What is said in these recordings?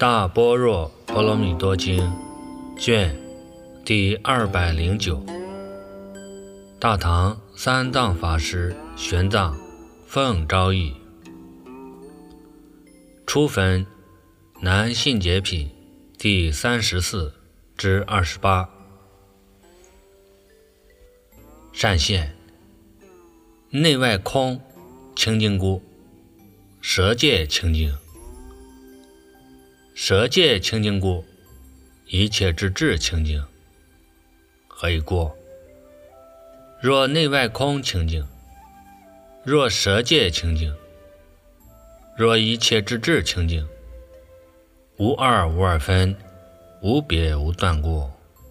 大般若波罗蜜多经卷第209，大唐三藏法师玄奘奉诏译，初分南信解品第34至28。善现内外空清净故，舍戒清净。舍戒清净故，一切之智清净。何以故？若内外空清净，若舍戒清净，若一切之智清净，无二无二分，无别无断故。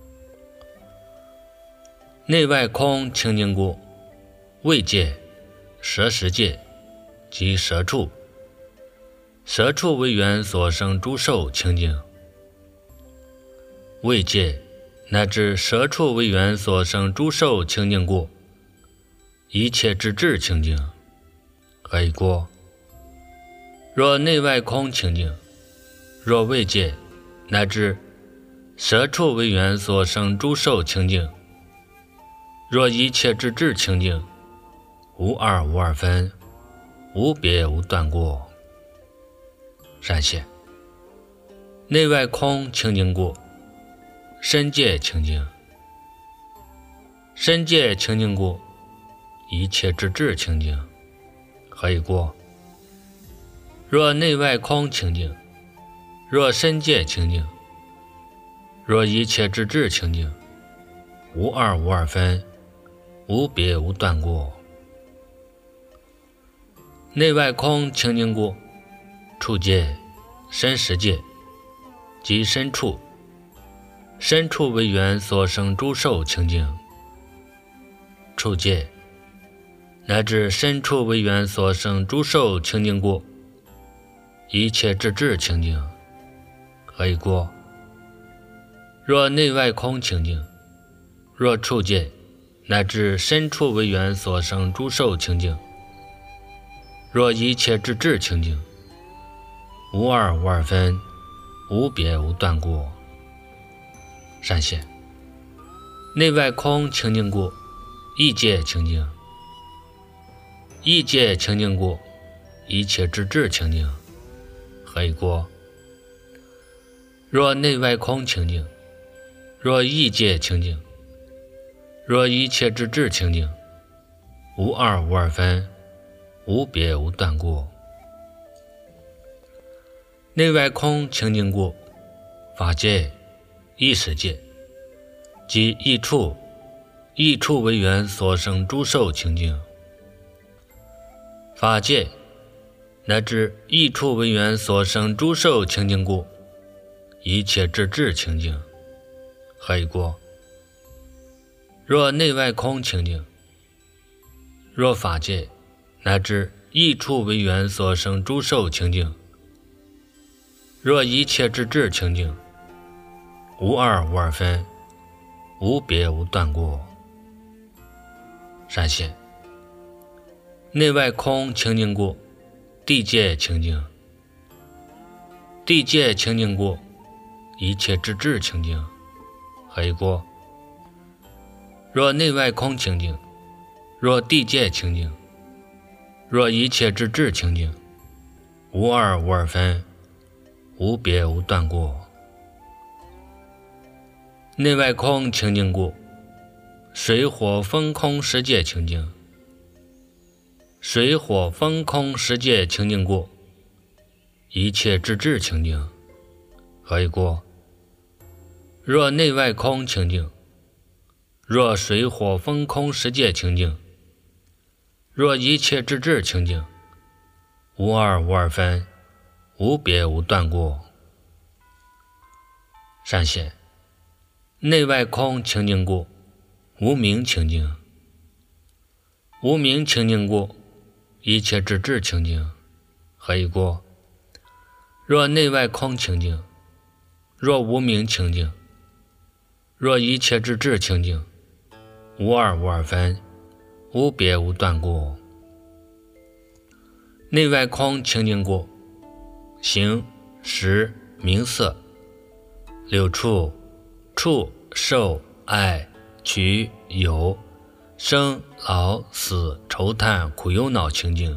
内外空清净故，位戒、舍十戒及舍处，舍处为缘所生诸受清净。位戒乃至舍处为缘所生诸受清净故，一切之智清净。何以故？若内外空清净，若位戒乃至舍处为缘所生诸受清净，若一切之智清净，无二无二分，无别无断故。善现内外空清净故，身戒清净。身戒清净故，一切之智清净。何以故？若内外空清净，若身戒清净，若一切之智清净，无二无二分，无别无断故。内外空清净故，处戒、身十戒及身处，身处为缘所生诸受清净。处戒乃至身处为缘所生诸受清净故，一切之智清净。何以故？若内外空清净，若处戒乃至身处为缘所生诸受清净，若一切之智清净，无二无二分，无别无断故。善现内外空清净故，意戒清净。意戒清净故，一切之智清净。何以故？若内外空清净，若意戒清净，若一切之智清净，无二无二分，无别无断故。内外空清净故，法界、意识界及意处，意处为缘所生诸受清净。法界乃至意处为缘所生诸受清净故，一切之智清净。何以故？若内外空清净，若法界乃至意处为缘所生诸受清净，若一切之智清净，无二无二分，无别无断故。善现内外空清净故，地界清净。地界清净故，一切之智清净。何以故？若内外空清净，若地界清净，若一切之智清净，无二无二分，无别无断故。内外空清净故，水火风空十界清净。水火风空十界清净故，一切之智清净。何以故？若内外空清净，若水火风空十界清净，若一切之智清净，无二无二分，无别无断故。善现内外空清净故，无明清净。无明清净故，一切之智清净。何以故？若内外空清净，若无明清净，若一切之智清净，无二无二分，无别无断故。内外空清净故，行、识、 名色，六处，触、受、爱、取、有，生、老、死、愁叹、苦忧恼情境。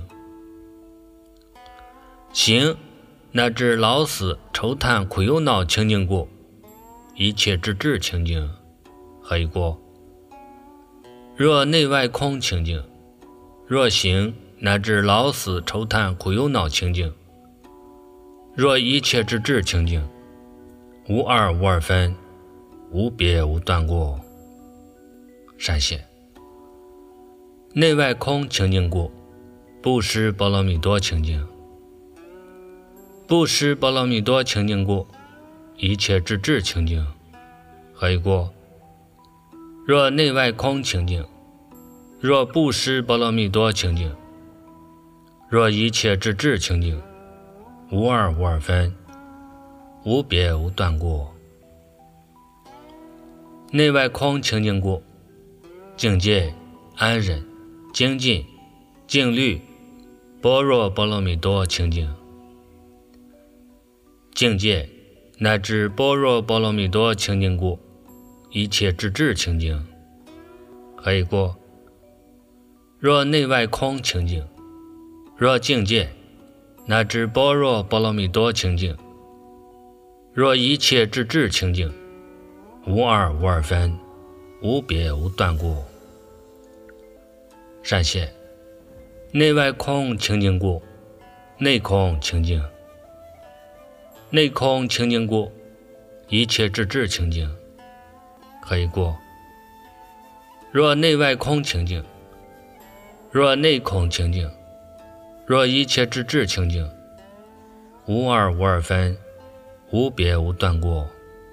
行，乃至老死、愁叹、苦忧恼情境故，一切之智情境，何以故？若内外空情境，若行，乃至老死、愁叹、苦忧恼情境，若一切之智情境，无二无二分，无别无断过。善解。内外空情境故，不施波罗蜜多情境。不施波罗蜜多情境故，一切之智情境，何以故？若内外空情境，若不施波罗蜜多情境，若一切之智情境，无二无二分，无别无断过。内外空情境故，境界、安忍、精进、静虑、般若波罗蜜多情境。境界乃至般若波罗蜜多情境故，一切之智情境，何以故？若内外空情境，若境界乃至般若波罗蜜多情境，若一切之智情境，无二无二分，无别无断过。善解。内外空情境故，内空情境。内空情境故，一切之智情境，何以故？若内外空情境，若内空情境，若一切之智情境，无二无二分，无别无断过。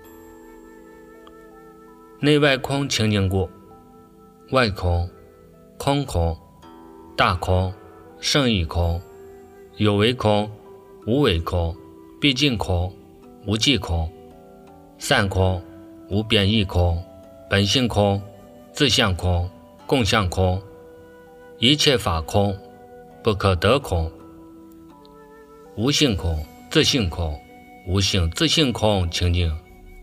内外空情境故，外空、空空、大空、胜义空、有为空、无为空、毕竟空、无际空、散空、无变异空、本性空、自相空、共相空、一切法空、不可得空、无性空、自性空、无性自性空情境。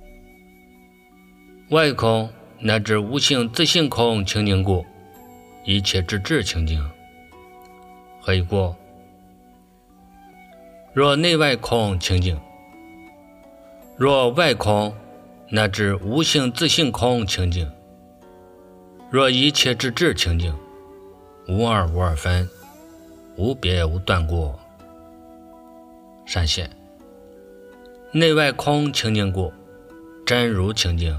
外空乃至无性自性空情境故，一切之智情境，何以故？若内外空情境，若外空乃至无性自性空情境，若一切之智情境，无二无二分，无别无断过。善解。内外空情境故，真如情境。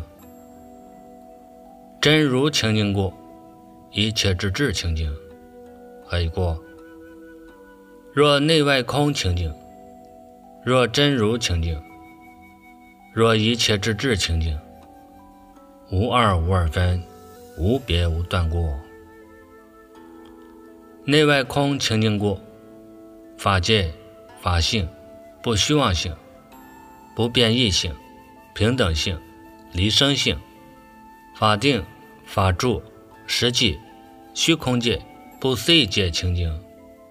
真如情境故，一切之智情境，何以故？若内外空情境，若真如情境，若一切之智情境，无二无二分，无别无断过。内外空情境故，法界、法性、不虚妄性、不变异性、平等性、离生性、法定、法住、实际、虚空界、不思议界情境。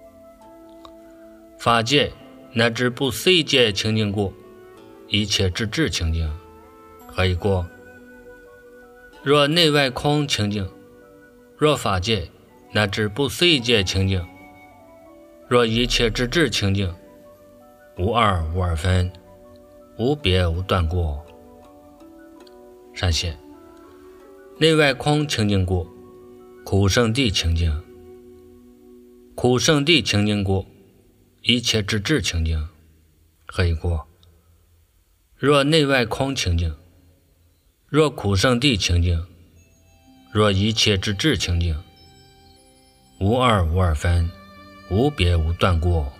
法界乃至不思议界情境故，一切之智情境，何以故？若内外空情境，若法界乃至不思议界情境，若一切之智情境，无二无二分，无别无断过。善解。内外空情境故，苦圣谛情境。苦圣谛情境故，一切之智情境，何以故？若内外空情境，若苦圣谛情境，若一切之智情境，无二无二分，无别无断过。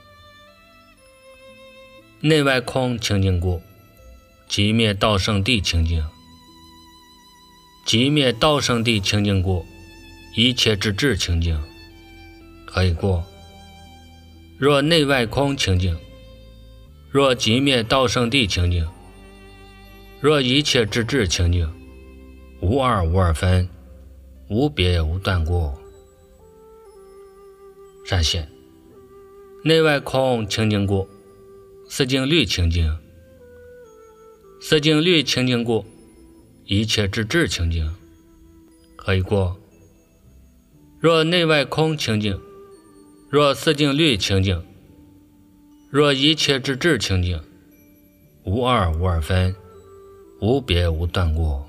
内外空情境故，寂灭道圣谛情境。寂灭道圣谛情境故，一切之智情境，何以故？若内外空情境，若寂灭道圣谛情境，若一切之智情境，无二无二分，无别无断过。善解。内外空情境故，四境律情境， 色净律清净故，一切之智清净。可以过。若内外空清净，若色净律清净，若一切之智清净，无二无二分，无别无断过。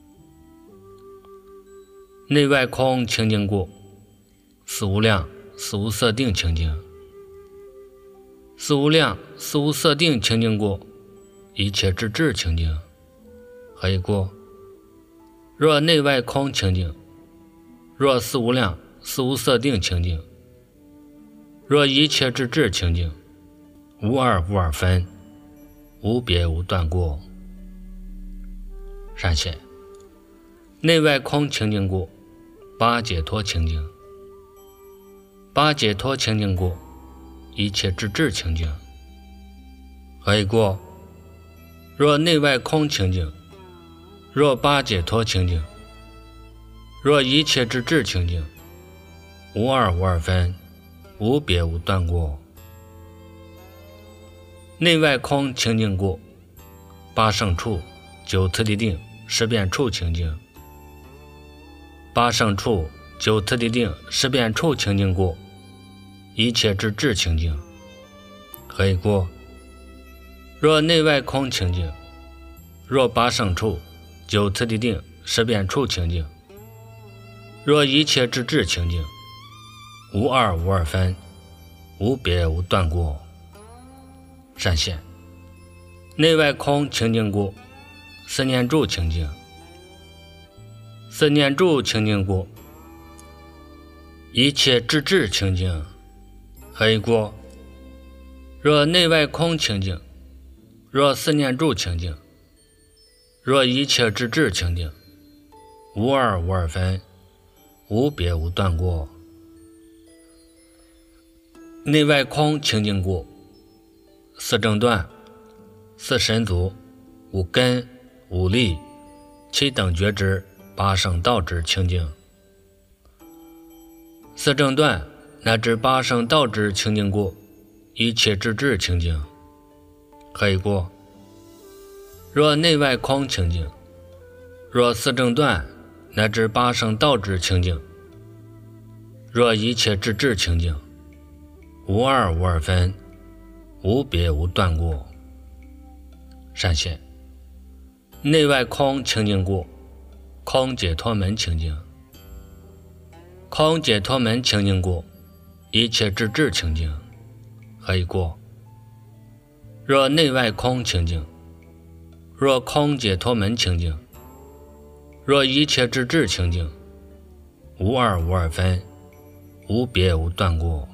内外空清净故，四无量四无色定清净。四无量四无色定清净故，一切之智清净。可以过。若内外空清净，若四无量四无色定清净，若一切之智清净，无二无二分，无别无断过。善显内外空清净故，八解脱清净。八解脱清净故，一切之智清净。可以过。若内外空清净，若八解脱清净，若一切之智清净，无二无二分，无别无断过。内外空清净故，八胜处九次第定十遍处清净。八胜处九次第定十遍处清净故，一切之智清净。可以过。若内外空清净，若八胜处九次第定十遍处清净，若一切之智清净，无二无二分，无别无断过。善显内外空清净故，四念住清净。四念住清净故，一切之智清净。可以过。若内外空清净，若四念住清净，若一切之智清净，无二无二分，无别无断过。内外空清净故，四正断四神足五根五力七等觉知八圣道之清净。四正断乃至八圣道之清净故，一切之智清净。可以过。若内外空清净，若四正断乃至八圣道之清净，若一切之智清净，无二无二分，无别无断过。善显内外空清净故，空解脱门清净。空解脱门清净故，一切之智清净。可以过。若内外空清净，若空解脱门清净，若一切之智清净，无二无二分，无别无断过。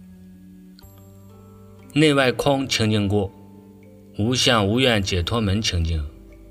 内外空清净故，无相无愿解脱门清净。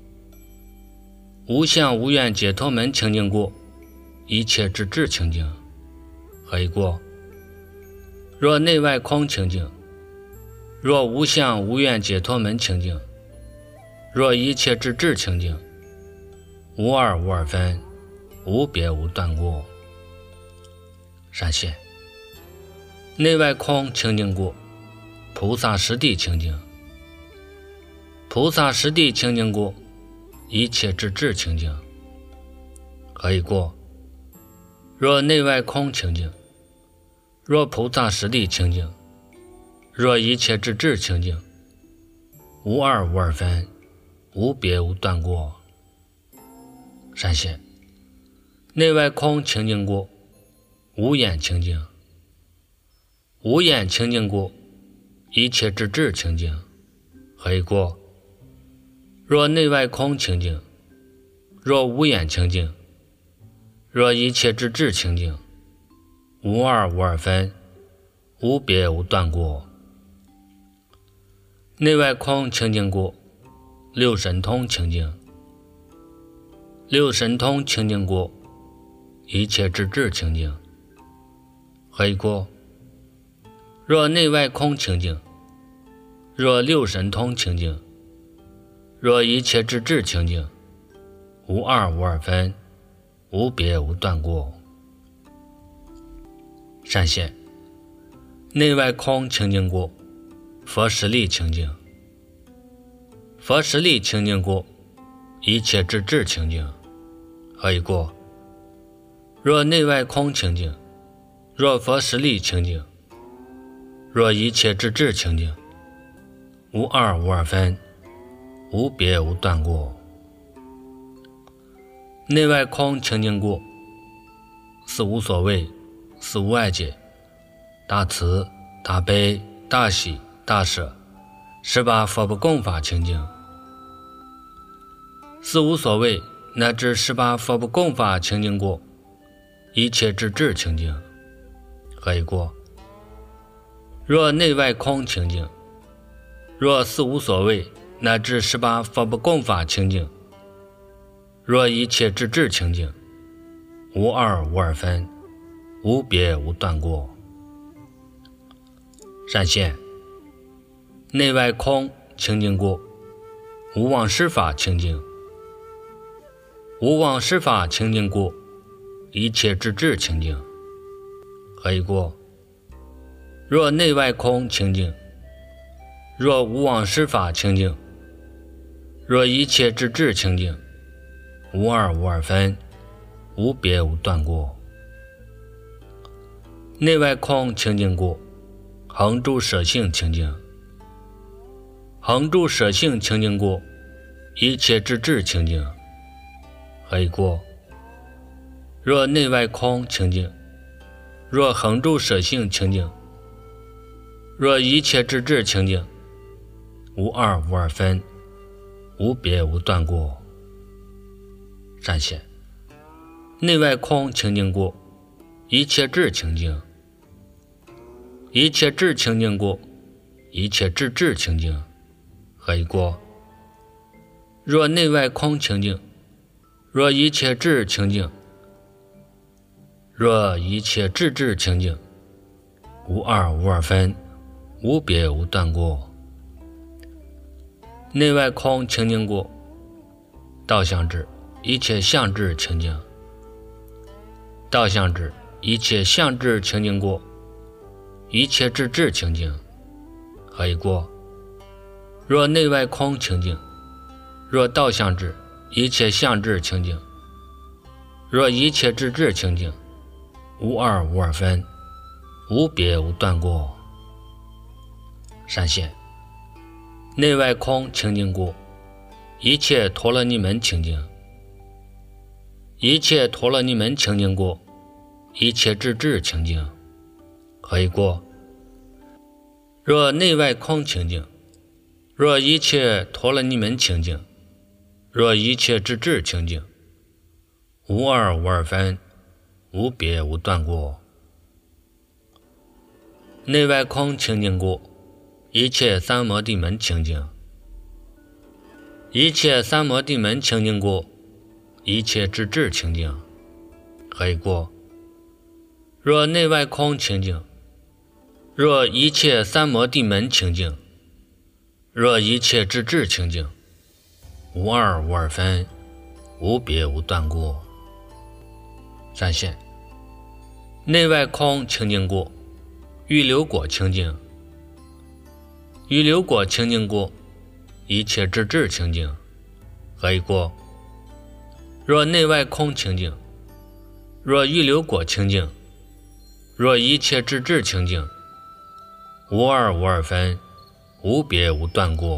无相无愿解脱门清净故，一切之智清净。可以过。若内外空清净，若无相无愿解脱门清净，若一切之智清净，无二无二分，无别无断过。善显内外空清净故，菩萨实地清净。菩萨实地清净故，一切之智清净。可以过。若内外空清净，若菩萨实地清净，若一切之智清净，无二无二分，无别无断过。善显内外空清净故，无眼清净。无眼清净故，一切之智清净。可以过。若内外空清净，若无眼清净，若一切之智清净，无二无二分，无别无断过。内外空清净故，六神通清净。六神通清净故，一切之智清净。可以过。若内外空清净，若六神通清净，若一切之智清净，无二无二分，无别无断过。善显内外空清净故，佛实力清净。 佛实力清净故，一切之智清净。何以故？若内外空清净，若佛实力清净，若一切之智清净，无二无二分，无别无断故。内外空清净故，是无所谓，是无碍界，大慈大悲大喜大舍，18佛不共法清净。是无所谓乃至18佛不共法清净故，一切之智清净。何以故？若内外空清净，若是无所谓乃至18佛不共法清净，若一切之智清净，无二无二分，无别无断故。善现内外空清净故，无妄施法清净。无妄施法清净故，一切之智清净。何以故？若内外空清净，若无妄施法清净，若一切之智清净，无二无二分，无别无断故。内外空清净故，恒住舍性清净。恒住舍性清净故，一切之智清净。何以故？若内外空清净，若恒住舍性清净，若一切之智清净，无二无二分，无别无断故。善现内外空清净故，一切智清净。一切智清净故，一切智智清净。何以故？若内外空清净，若一切智清净，若一切智智清净，无二无二分，无别无断故。内外空清净故，道相智一切相智清净。道相智一切相智清净故，一切智智清净。何以故？若内外空清净，若道相智一切相智清净，若一切智智清净，无二无二分，无别无断故。善现内外空清净故，一切陀罗尼门清净。一切陀罗尼门清净故，一切智智清净。何以故？若内外空清净，若一切陀罗尼门清净，若一切智智清净，无二无二分，无别无断故。内外空清净故，一切三摩地门清净。一切三摩地门清净故，一切智智清净。何以故？若内外空清净，若一切三摩地门清净，若一切智智清净，无二无二分，无别无断故。善现内外空清净故，欲流果清净。欲流果清净故，一切智智清净。何以故？若内外空清净，若欲流果清净，若一切智智清净，无二无二分，无别无断故。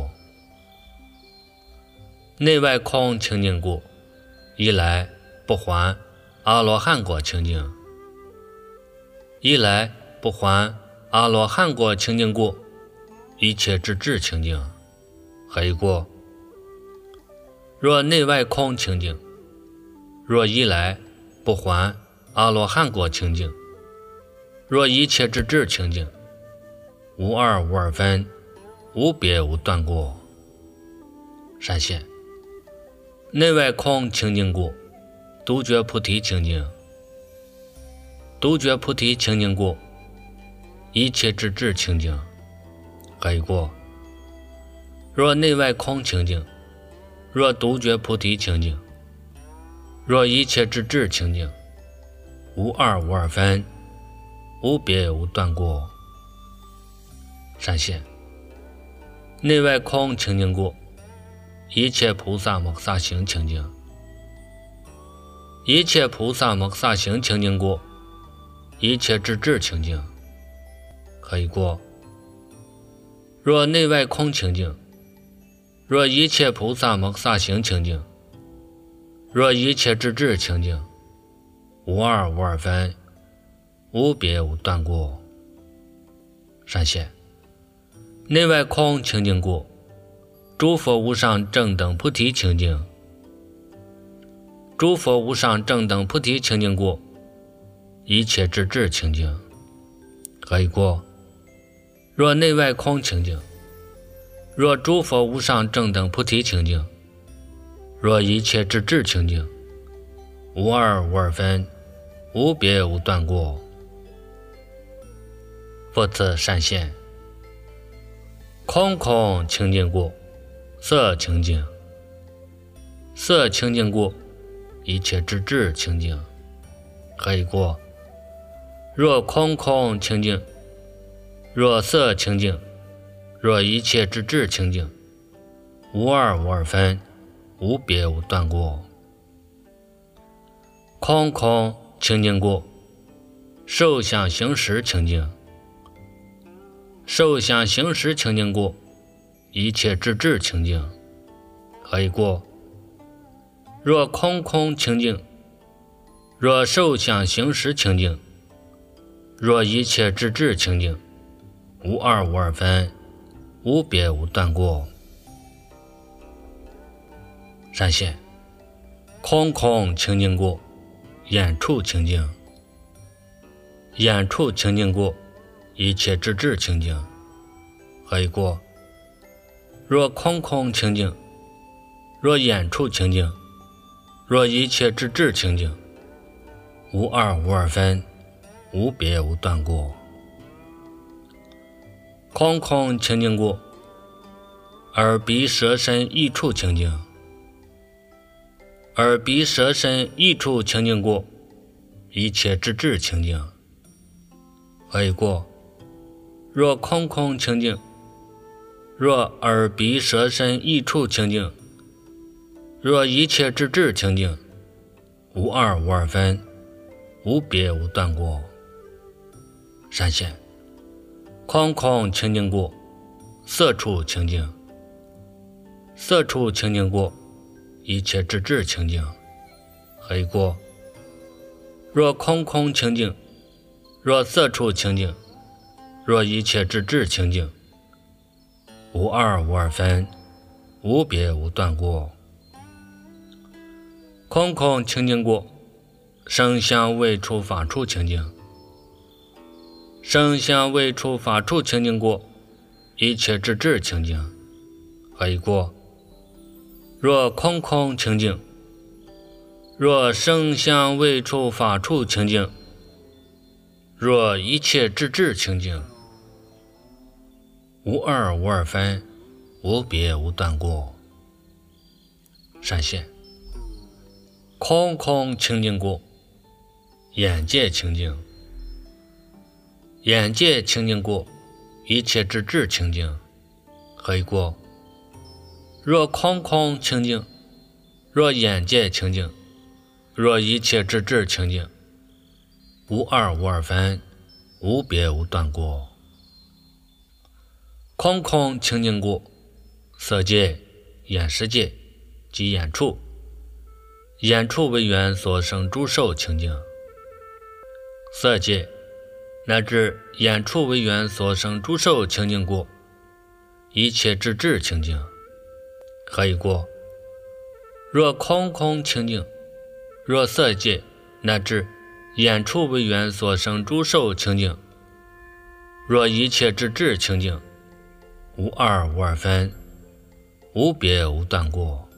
内外空清净故，一来不还阿罗汉果清净。一来不还阿罗汉果清净故，一切智智清净。何以故？若内外空清净，若一来不还阿罗汉果清净，若一切智智清净，无二无二分，无别无断故。善现内外空清净故，独觉菩提清净。独觉菩提清净故，一切智智清净。何以故？若内外空清净，若独觉菩提清净，若一切智智清净，无二无二分，无别无断故。善现内外空清净故， 一切菩萨摩诃萨行清净，一切菩萨摩诃萨行清净故，一切智智清净，可以过。若内外空清净，若一切菩萨摩诃萨行清净，若一切智智清净，无二无二分，无别无断过。善现内外空清净故，诸佛无上正等菩提清净，诸佛无上正等菩提清净故，一切智智清净，可以过。若内外空清净，若诸佛无上正等菩提清净，若一切智智清净，无二无二分，无别无断过。复次善现空空清净故，色清净，色清净故，一切智智清净，可以过。若空空清净，若色清净，若一切智智清净，无二无二分，无别无断过。空空清净故，受想行识清净，受想行识清净故，一切智智清净，可以过。若空空清净，若受想行识清净，若一切智智清净，无二无二分，无别无断过。善现空空清净故，眼处清净，眼处清净故，一切智智清净，可以过。若空空清净，若眼处清净，若一切智智清净，无二无二分，无别无断过。空空清净故，耳鼻舌身意处清净，耳鼻舌身意处清净故，一切智智清净，可以过。若空空清净，若耳鼻舌身意处清净，若一切智智清净，无二无二分，无别无断过。善现空空清净故，色处清净，色处清净故，一切智智清净，可以过。若空空清净，若色处清净，若一切智智清净，无二无二分，无别无断过。空空清净故，声香味触法处清净，声香味触法处清净故，一切智智清净，可以过。若空空清净，若声香味触法处清净，若一切智智清净，无二无二分，无别无断过。善现空空清净故，眼界清净，眼界清净故，一切智智清净，可以过。若空空清净，若眼界清净，若一切智智清净，无二无二分，无别无断过。空空清净故，色界、眼识界及眼处，眼处为缘所生诸受清净，色界乃至眼处为缘所生诸受清净故，一切智智清净，可以过。若空空清净，若色界乃至眼处为缘所生诸受清净，若一切智智清净，无二无二分，无别无断过。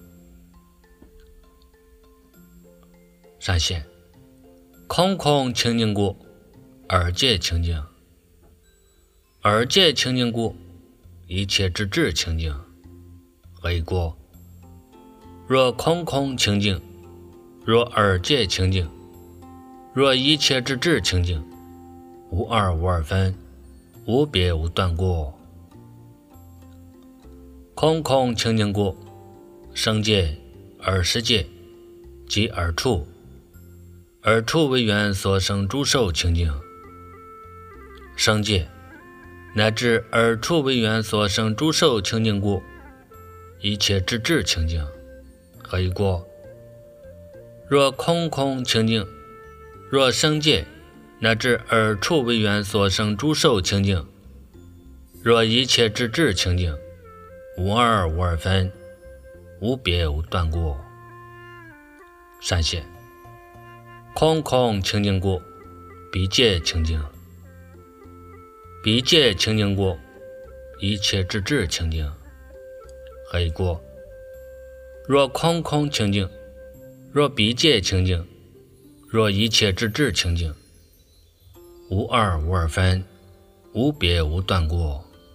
善现空空清净故，耳界清净，耳界清净故，一切智智清净，可以过。若空空清净，若耳界清净，若一切智智清净，无二无二分，无别无断过。空空清净故， 生界、耳识界及耳处，耳处为缘所生诸受清净。生界乃至耳处为缘所生诸受清净故，一切之智清净。何以故？若空空清净，若生界乃至耳处为缘所生诸受清净，若一切之智清净，无二无二分，无别无断故。善现空空清净故，彼界清净。彼界清净故，一切之智清净。何以故？若空空清净，若彼界清净，若一切之智清净，无二无二分，无别无断故。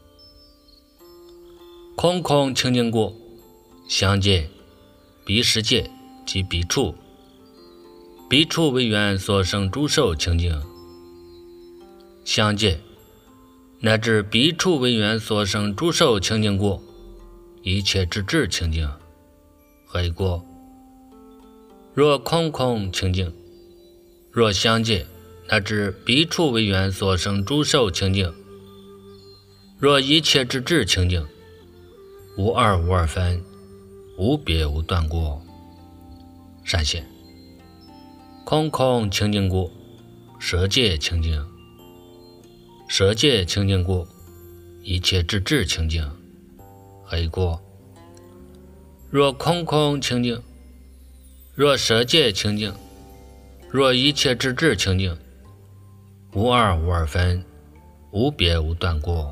空空清净故，相界、彼识界及彼处，彼处为缘所生诸受清净。相界乃至彼处为缘所生诸受清净故，一切之智清净。何以故？若空空清净，若相界乃至彼处为缘所生诸受清净，若一切之智清净，无二无二分，无别无断故。善现空空清净故，舍界清净。舍界清净故，一切之智清净。何以故？若空空清净，若舍界清净，若一切之智清净，无二无二分，无别无断故。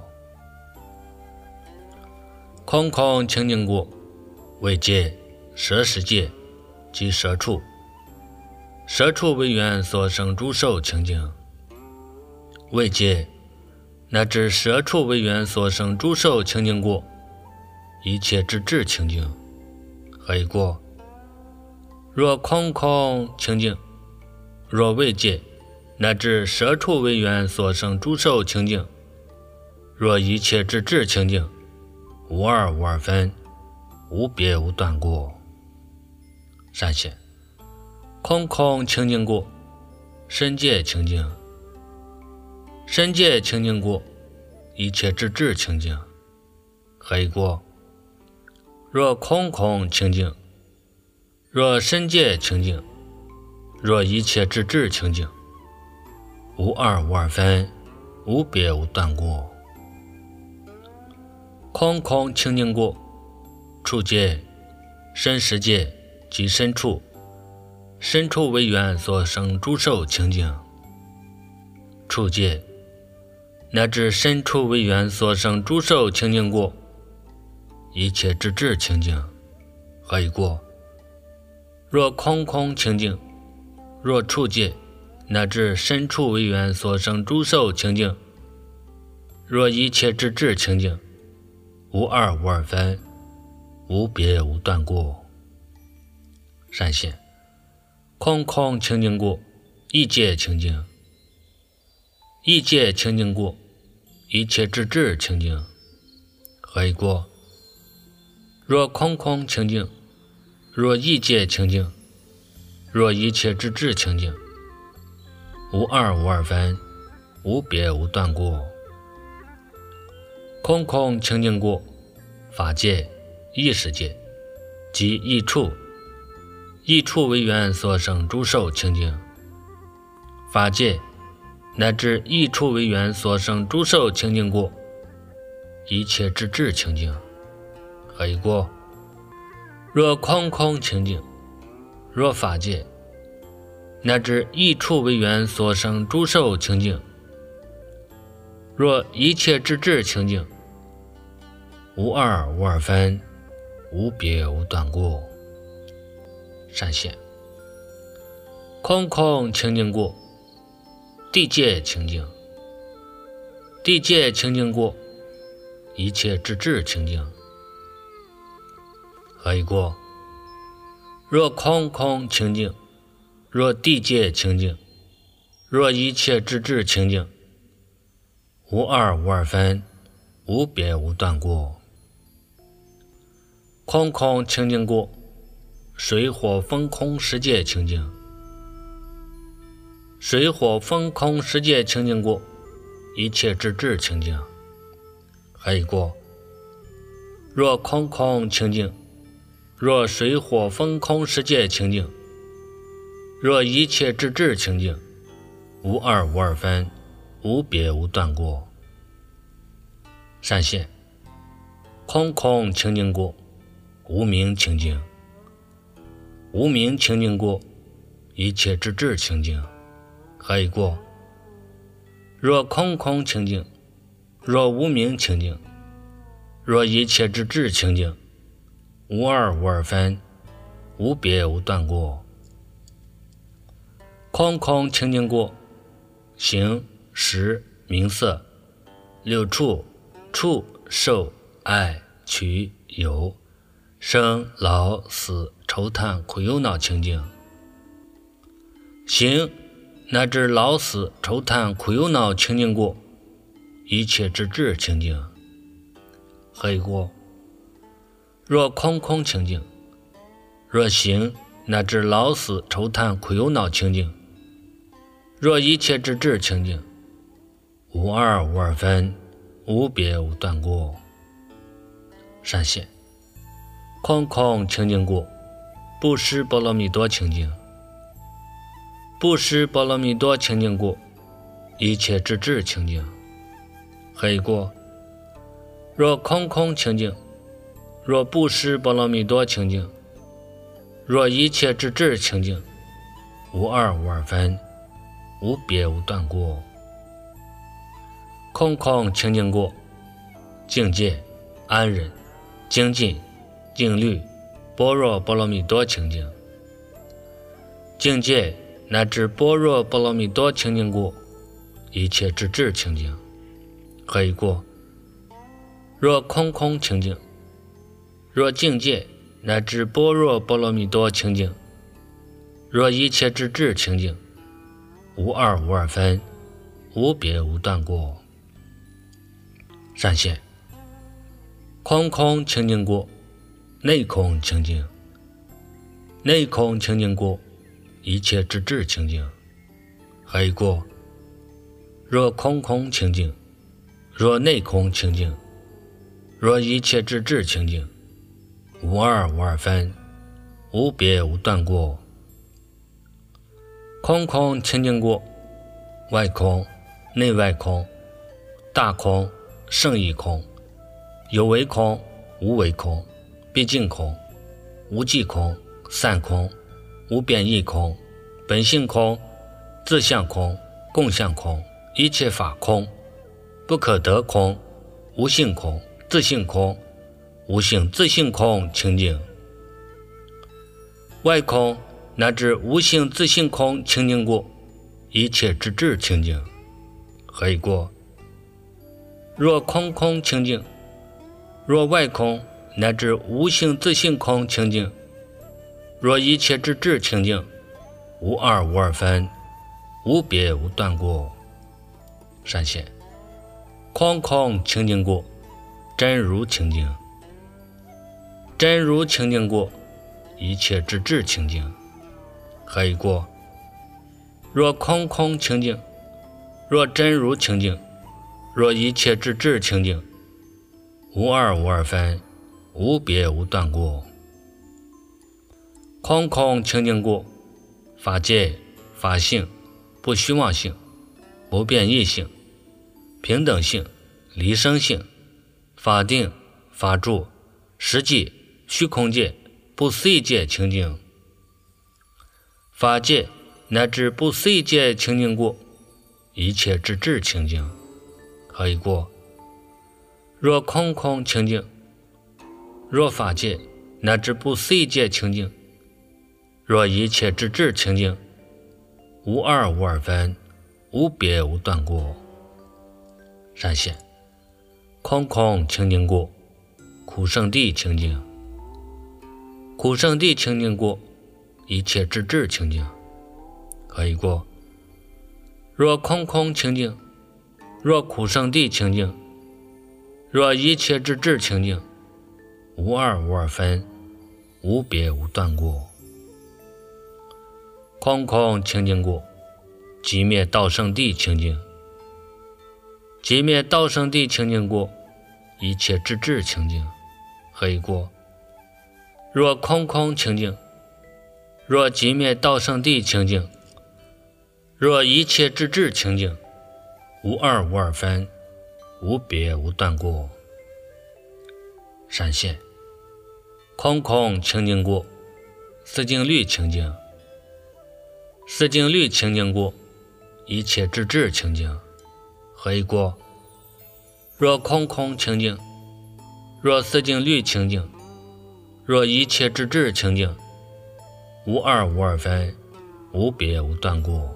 空空清净故，为界、舍识界及舍处，舍处为缘所生诸受清净。为界乃至舍处为缘所生诸受清净故，一切之智清净。何以故？若空空清净，若为界乃至舍处为缘所生诸受清净，若一切之智清净，无二无二分，无别无断故。善现空空清净故，身界清净。身界清净故，一切之智清净。何以故？若空空清净，若身界清净，若一切之智清净，无二无二分，无别无断故。空空清净故，处界、身识界及身处，身处为缘所生诸受清净。处界乃至身处为缘所生诸受清净故，一切之智清净。何以故？若空空清净，若处界乃至身处为缘所生诸受清净，若一切之智清净，无二无二分，无别无断故。善现空空清净故，意界清净。意界清净故，一切之智清净。何以故？若空空清净，若意界清净，若一切之智清净，无二无二分，无别无断故。空空清净故，法界、意识界及意处，意处为缘所生诸受清净。法界乃至意处为缘所生诸受清净故，一切之智清净。何以故？若空空清净，若法界乃至意处为缘所生诸受清净，若一切之智清净，无二无二分，无别无断故。善现空空清净故，地界清净。地界清净故，一切之智清净。何以故？若空空清净，若地界清净，若一切之智清净，无二无二分，无别无断故。 空空清净过，水火风空世界清净。水火风空世界清净过，一切之智清净。还有过，若空空清净，若水火风空世界清净，若一切之智清净，无二无二分，无别无断过。善现空空清净过，无明清净。无明清净过，一切之智清净。还有过，若空空清净，若无明清净，若一切之智清净，无二无二分，无别无断过。空空清净过，形识名色六处触受爱取有生老死愁叹苦忧恼清净。形乃至老死愁叹苦忧恼清净过，一切之智清净。还有过，若空空清净，若形乃至老死愁叹苦忧恼清净，若一切之智清净，无二无二分，无别无断过。善现空空清净过，布施波罗蜜多清净。布施波罗蜜多清净过，一切之智清净。还有过，若空空清净，若布施波罗蜜多清净，若一切之智清净，无二无二分，无别无断过。空空清净过，境界安忍精进静虑般若波罗蜜多清净。境界乃至般若波罗蜜多清净过，一切之智清净。还有过，若空空清净，若境界乃至般若波罗蜜多清净，若一切之智清净，无二无二分，无别无断过。善现空空清净过，内空清净。内空清净过，一切之智清净。还有过，若空空清净，若内空清净，若一切之智清净，无二无二分，无别无断过。空空清净过，外空内外空，大空胜义空，有为空无为空，毕竟空无际空，散空无变异空，本性空自相空共相空，一切法空不可得空，无性空自性空无性自性空清净。外空乃至无性自性空清净过，一切之智清净。还有过，若空空清净，若外空乃至无性自性空清净，若一切之智清净，无二无二分，无别无断过。善现空空清净过，真如清净。真如清净过，一切之智清净。还有过，若空空清净，若真如清净，若一切之智清净，无二无二分，无别无断过。空空清净过，法界法性不虚妄性不变异性平等性离生性法定法住实际虚空界不思议界清净。法界乃至不思议界清净过，一切之智清净。还有过，若空空清净，若法界乃至不思议界清净，若一切之智清净，无二无二分，无别无断过。善现空空清净过，苦圣地清净。苦圣地清净过，一切之智清净。还有过，若空空清净，若苦圣地清净，若一切之智清净，无二无二分， 无别无断过。空空清净过，寂灭道生地清净。寂灭道生地清净过，一切智智清净。何以过？若空空清净，若寂灭道生地清净，若一切智智清净，无二无二分，无别无断过。闪现空空清净过，四净律清净。四净律清净过，一切智智清净。何以过？若空空清净，若四净律清净，若一切智智清净，无二无二分，无别无断过。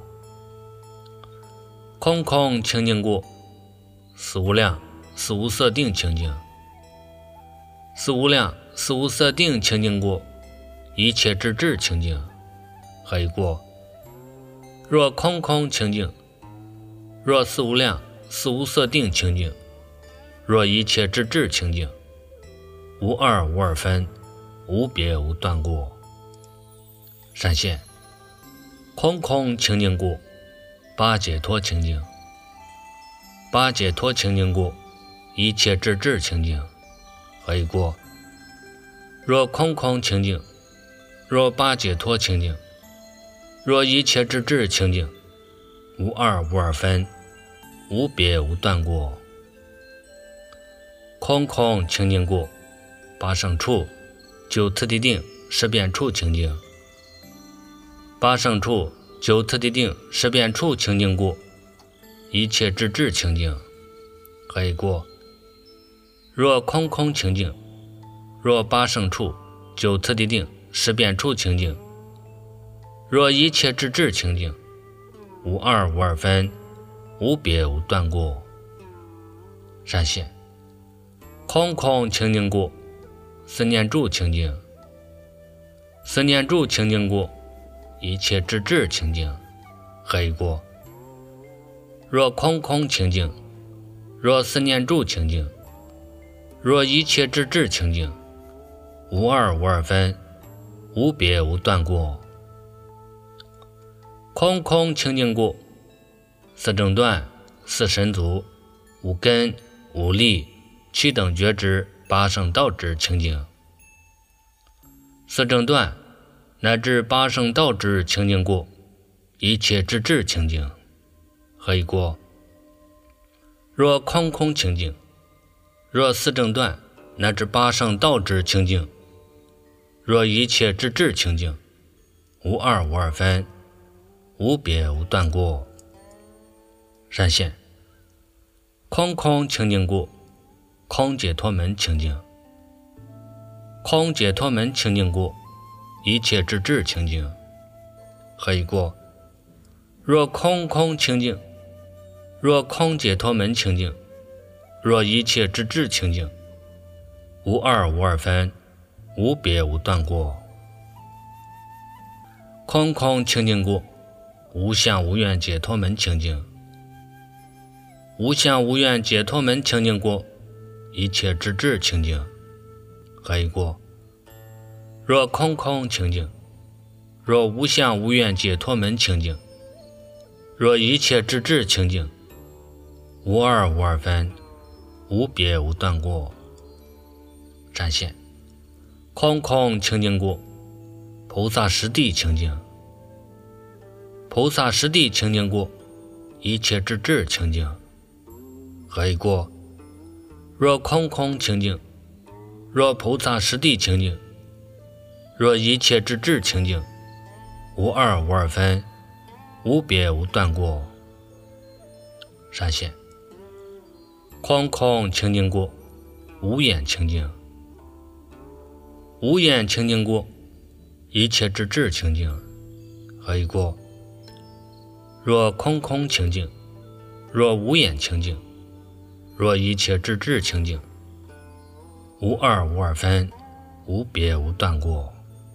空空清净过，四无量四无色定清净。四无量四无色定清净过，一切智智清净。何以过？若空空清净，若四无量四无色定清净，若一切智智清净，无二无二分，无别无断过。闪现空空清净过，八解脱清净。八解脱清净过，一切智智清净。何以过？若空空清净，若八解脱清净，若一切智智清净，无二无二分，无别无断过。空空清净过，八胜处九次第定十遍处清净。八胜处九次第定十遍处清净过，一切智智清净。何以过？若空空清净，若八胜处九次第定十遍处清净，若一切智智清净，无二无二分，无别无断过。闪现空空清净过，四念住清净。四念住清净过，一切智智清净。何以过？若空空清净，若四念住清净，若一切智智清净，无二无二分，无别无断过。空空清净过，四正断四神足五根五力七等觉知八圣道知清净。四正断乃至八圣道知清净过，一切智智清净。何以过？若空空清净，若四正断乃至八圣道知清净，若一切智智清净，无二无二分，无别无断过。闪现空空清净过，空解脱门清净。空解脱门清净过，一切智智清净。何以过？若空空清净，若空解脱门清净，若一切智智清净，无二无二分，无别无断过。空空清净过，无相无愿解脱门清净。无相无愿解脱门清净过，一切智智清净。何以过？若空空清净，若无相无愿解脱门清净，若一切智智清净，无二无二分，无别无断过。展现空空清净过，菩萨实地清净。菩萨实地清净过，一切智智清净。何以过？若空空清净，若菩萨实地清净，若一切智智清净，无二无二分，无别无断过。闪现空空清净过，无眼清净。无眼清净过，一切智智清净。何以过？若空空清净，若无眼清净，若一切智智清净，无二无二分，无别无断过。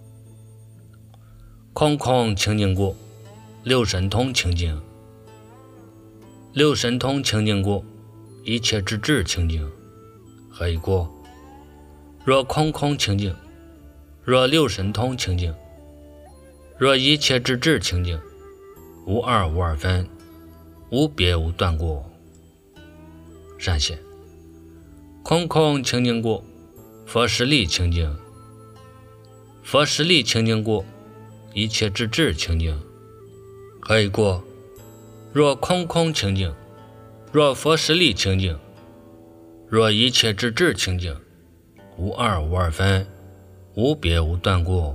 空空清净过，六神通清净。六神通清净过，一切智智清净。何以过？若空空清净， 若六神通清净，若一切之智清净，无二无二分，无别无断过。善现空空清净过，佛实力清净，佛实力清净过，一切之智清净。何以过？若空空清净，若佛实力清净，若一切之智清净，无二无二分，无别无断过。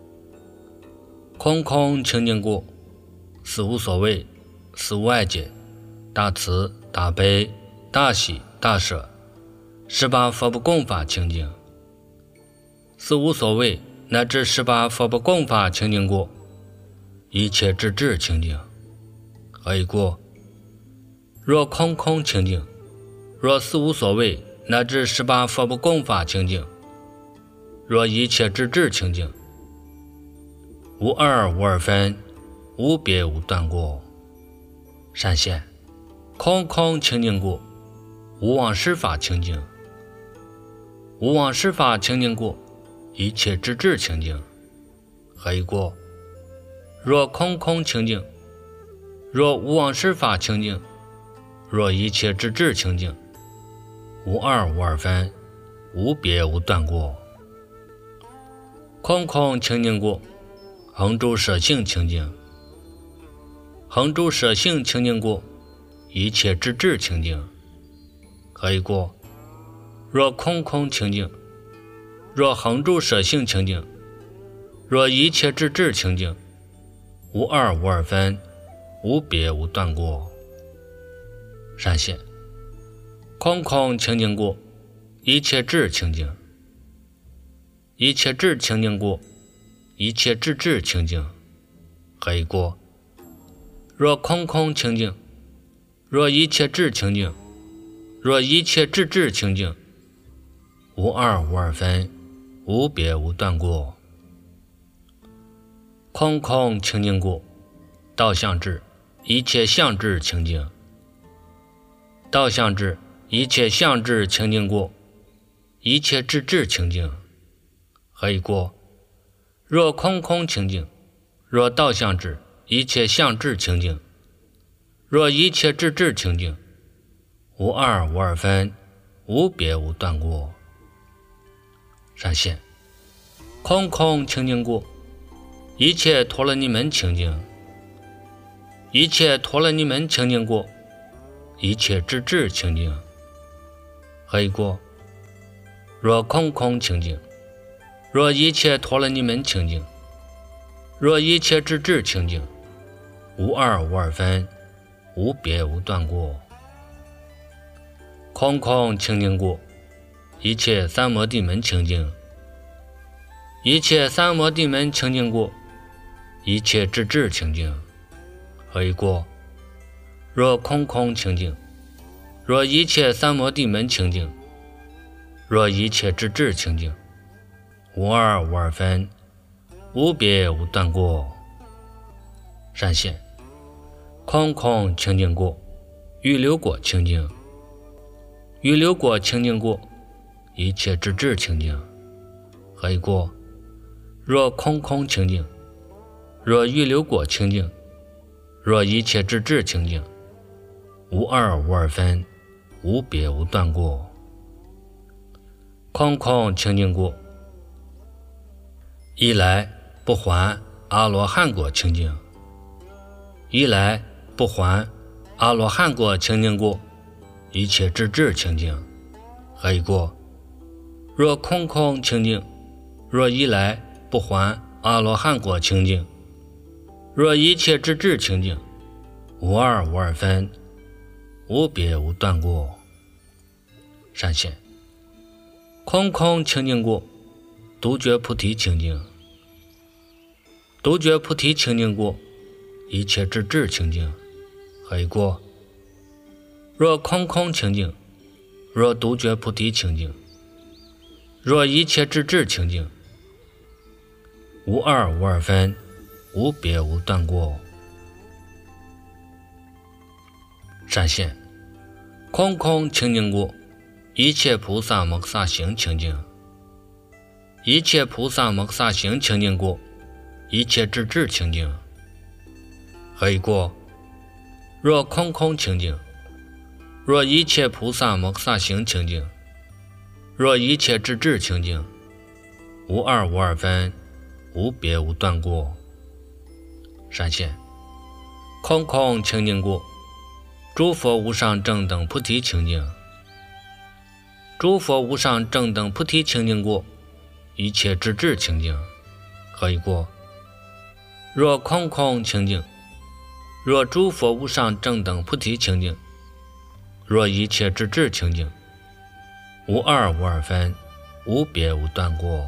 空空清净过，死无所谓，死无碍解，大慈大悲大喜大舍，18佛不共法清净。死无所谓，乃至18佛不共法清净过，一切之智清净。何以过？若空空清净，若死无所谓，乃至18佛不共法清净，若一切之智清净，无二无二分，无别无断过。善现空空清净过，无妄施法清净，无妄施法清净过，一切之智清净。何以过？若空空清净，若无妄施法清净，若一切之智清净，无二无二分，无别无断过。空空清净过，恒诸舍性清净，恒诸舍性清净过，一切之智清净。何以过？若空空清净，若恒诸舍性清净，若一切之智清净，无二无二分，无别无断过。善现空空清净过，一切智清净，一切智清净过，一切智智清净。何以过？若空空清净，若一切智清净，若一切智智清净，无二无二分，无别无断过。空空清净过，道相智，一切相智清净，道相智，一切相智清净过，一切智智清净。何以过？若空空清净，若道相智，一切相智清净，若一切智智清净，无二无二分，无别无断过。善现空空清净过，一切陀罗尼门清净，一切陀罗尼门清净过，一切智智清净。何以过？若空空清净，若一切陀罗尼门清净，若一切智智清净，无二无二分，无别无断过。空空清净过，一切三摩地门清净，一切三摩地门清净过，一切智智清净。何以过？若空空清净，若一切三摩地门清净，若一切智智清净，无二无二分，无别无断过。善现空空清净过，预流果清净，预流果清净过，一切智智清净。何以过？若空空清净，若预流果清净，若一切智智清净，无二无二分，无别无断过。空空清净过，一来不还阿罗汉果清净，一来不还阿罗汉果清净过，一切智智清净。何以过？若空空清净，若一来不还阿罗汉果清净，若一切智智清净，无二无二分，无别无断过。善现空空清净过，独觉菩提清净，独觉菩提清净过，一切智智清净。何以过？若空空清净，若独觉菩提清净，若一切智智清净，无二无二分，无别无断过。善现空空清净过，一切菩萨摩诃萨行清净， 一切菩萨摩萨行清净故，一切智智清净。何以故？若空空清净，若一切菩萨摩萨行清净，若一切智智清净，无二无二分，无别无断故。善现空空清净故，诸佛无上正等菩提清净。诸佛无上正等菩提清净故，一切智智清净。何以故？若空空清净，若诸佛无上正等菩提清净，若一切智智清净，无二无二分，无别无断故。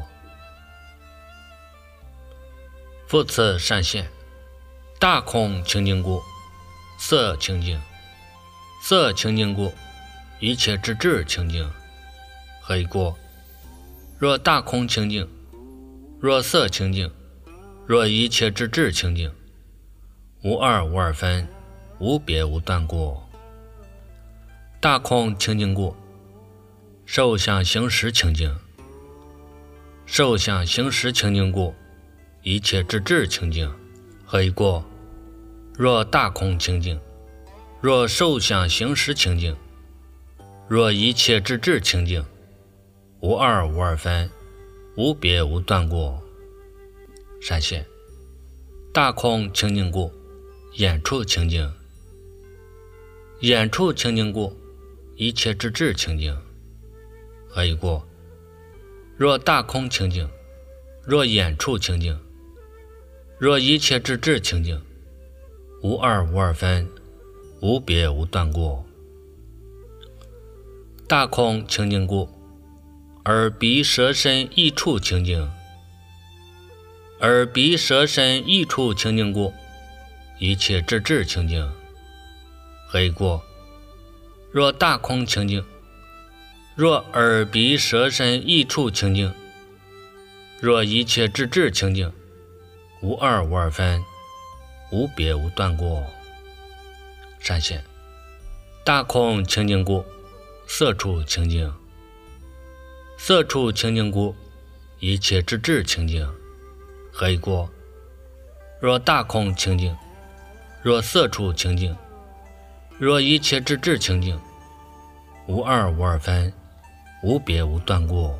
复次善现大空清净故，色清净。色清净故，一切智智清净。何以故？若大空清净，若色清净，若一切智智清净，无二无二分，无别无断故。大空清净故，受想行识清净。受想行识清净故，一切智智清净。何以故？若大空清净，若受想行识清净，若一切智智清净，无二无二分，无别无断故。善现大空清净故，眼处清净。眼处清净故，一切智智清净。何以故？若大空清净，若眼处清净，若一切智智清净，无二无二分，无别无断故。大空清净故，耳鼻舌身意处清净。耳鼻舌身意处清净故，一切智智清净。何以故？若大空清净，若耳鼻舌身意处清净，若一切智智清净，无二无二分，无别无断故。善现大空清净故，色处清净。色处清净故，一切智智清净。何以故？若大空清净，若色处清净，若一切智智清净，无二无二分，无别无断故。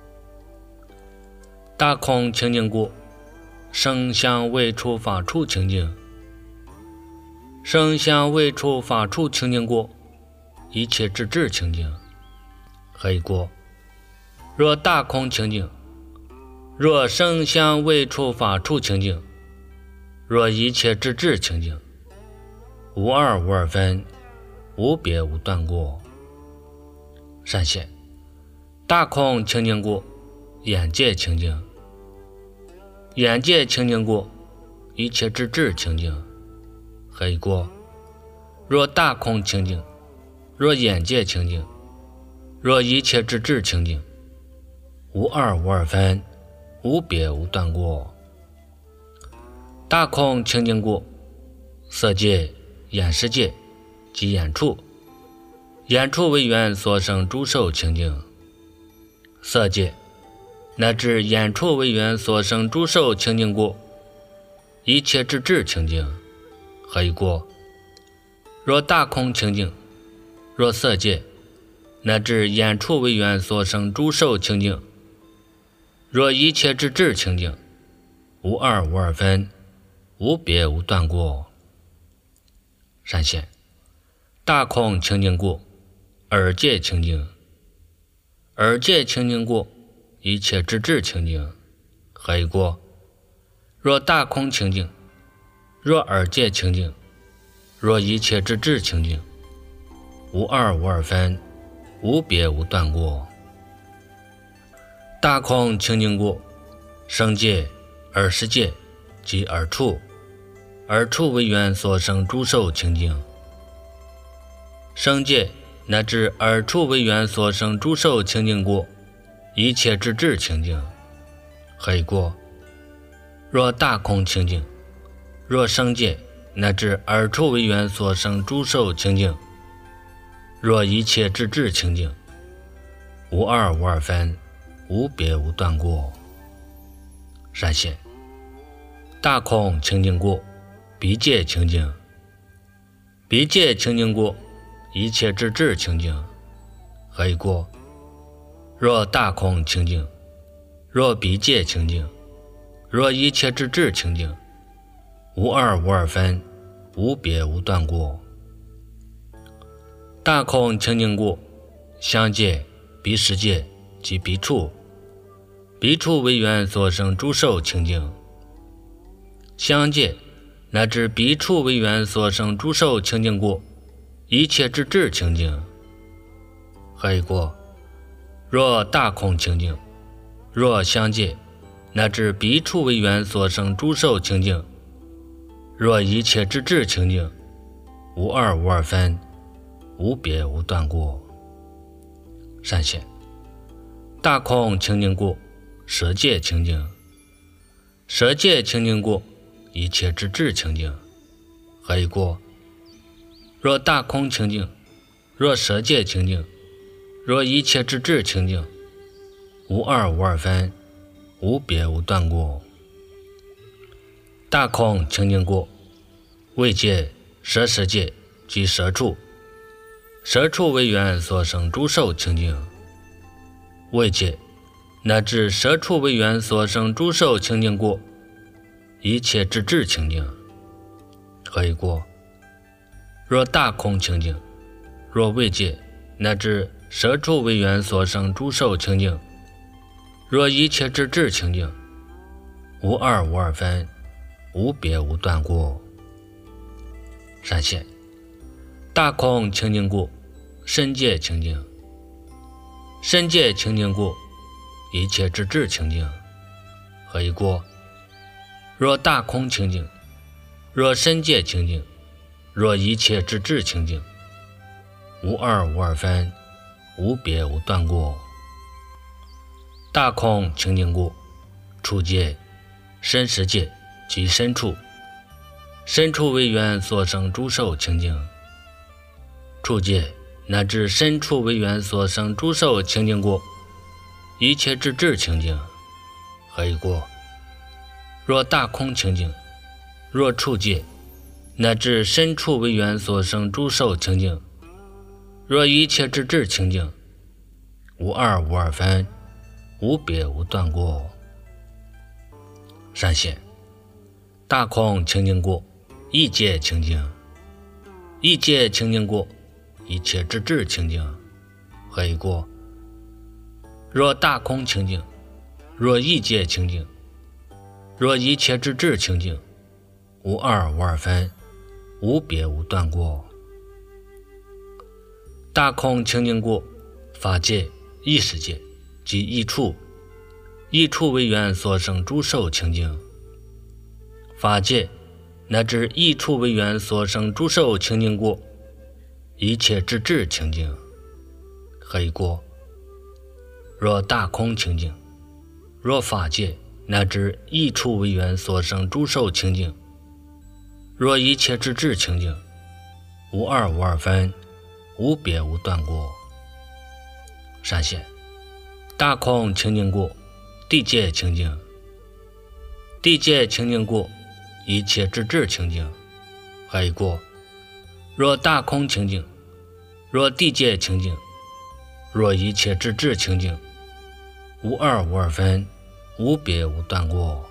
大空清净故，声香味触法处清净。声香味触法处清净故，一切智智清净。何以故？若大空清净，若声香味触法处清净，若一切智智清净，无二无二分，无别无断故。善现大空清净故，眼界清净。眼界清净故，一切智智清净。何以故？若大空清净，若眼界清净，若一切智智清净，无二无二分，无别无断故。大空清净故，色界、眼识界及眼处。眼处为缘所生诸受清净。色界乃至眼处为缘所生诸受清净故，一切智智清净。何以故？若大空清净，若色界乃至眼处为缘所生诸受清净，若一切智智清净，无二无二分，无别无断故。善现大空清净故，耳界清净。耳界清净故，一切智智清净。何以故？若大空清净，若耳界清净，若一切智智清净，无二无二分，无别无断故。大空清净故，声界、耳识界及耳处。耳处为缘所生诸受清净。声界乃至耳处为缘所生诸受清净故，一切智智清净。何以故？若大空清净，若声界乃至耳处为缘所生诸受清净，若一切智智清净，无二无二分，无别无断故。 善现。大空清净过，鼻界清净。鼻界清净过，一切之智清净。何以过？若大空清净，若鼻界清净，若一切之智清净，无二无二分，无别无断过。大空清净过，相界、彼世界及彼处，彼处为缘所生诸受清净。相界乃至彼处为缘所生诸受清净过，一切之智清净。何以过？若大空清净，若相界乃至彼处为缘所生诸受清净，若一切之智清净，无二无二分，无别无断过。善现。大空清净过，舍界清净。舍界清净过，一切之智清净。何以过？若大空清净，若舍界清净，若一切之智清净，无二无二分，无别无断过。大空清净过，位界、舍世界及舍处，舍处为缘所生诸受清净。位界乃至舍处为缘所生诸受清净过，一切之智清净。何以过？若大空清净，若位界乃至舍处为缘所生诸受清净，若一切之智清净，无二无二分，无别无断过。善现。大空清净过，身界清净。身界清净过，一切之智清净。何以过？若大空清净，若身界清净，若一切之智清净，无二无二分，无别无断过。大空清净过，处界、身实界及身处，身处为缘所生诸受清净。处界乃至身处为缘所生诸受清净过，一切之智清净。何以过？若大空清净，若处界乃至身处为缘所生诸受清净，若一切之智清净，无二无二分，无别无断过。善现。大空清净过，意界清净。意界清净过，一切之智清净。何以过？若大空清净，若意界清净，若一切之智清净，无二无二分，无别无断过。大空清净过，法界、意识界及意处，意处为缘所生诸受清净。法界乃至意处为缘所生诸受清净过，一切之智清净。何以过？若大空清净，若法界乃至意处为缘所生诸受清净，若一切之智清净，无二无二分，无别无断过。善现。大空清净过，地界清净。地界清净过，一切之智清净。何以过？若大空清净，若地界清净，若一切之智清净，无二无二分，无别无断过。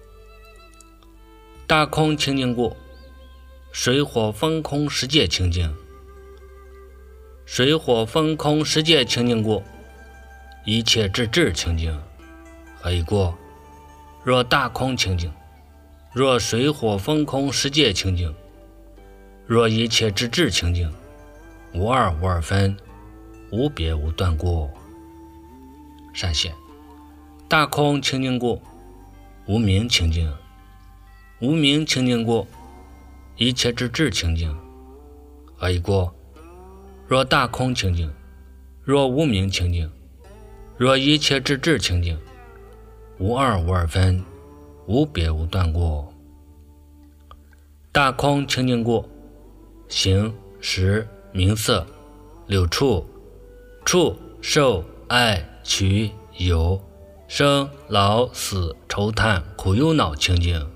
大空清净过，水火风空十界清净。水火风空十界清净过，一切之智清净。何以过？若大空清净，若水火风空十界清净，若一切之智清净，无二无二分，无别无断过。善现。大空清净过，无明清净。无明清净过，一切之智清净。何以过？若大空清净，若无明清净，若一切之智清净，无二无二分，无别无断过。大空清净过，形、识、名色、六处、触、受、爱、取、有、 生老死愁叹苦忧恼清净。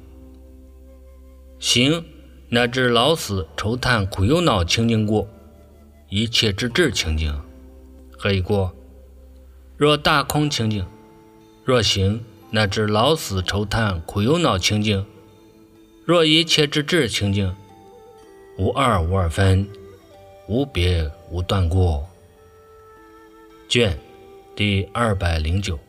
行乃至老死愁叹苦忧恼清净故，一切之智清净。何以故？若大空清净，若行乃至老死愁叹苦忧恼清净，若一切之智清净，无二无二分，无别无断过。卷第209。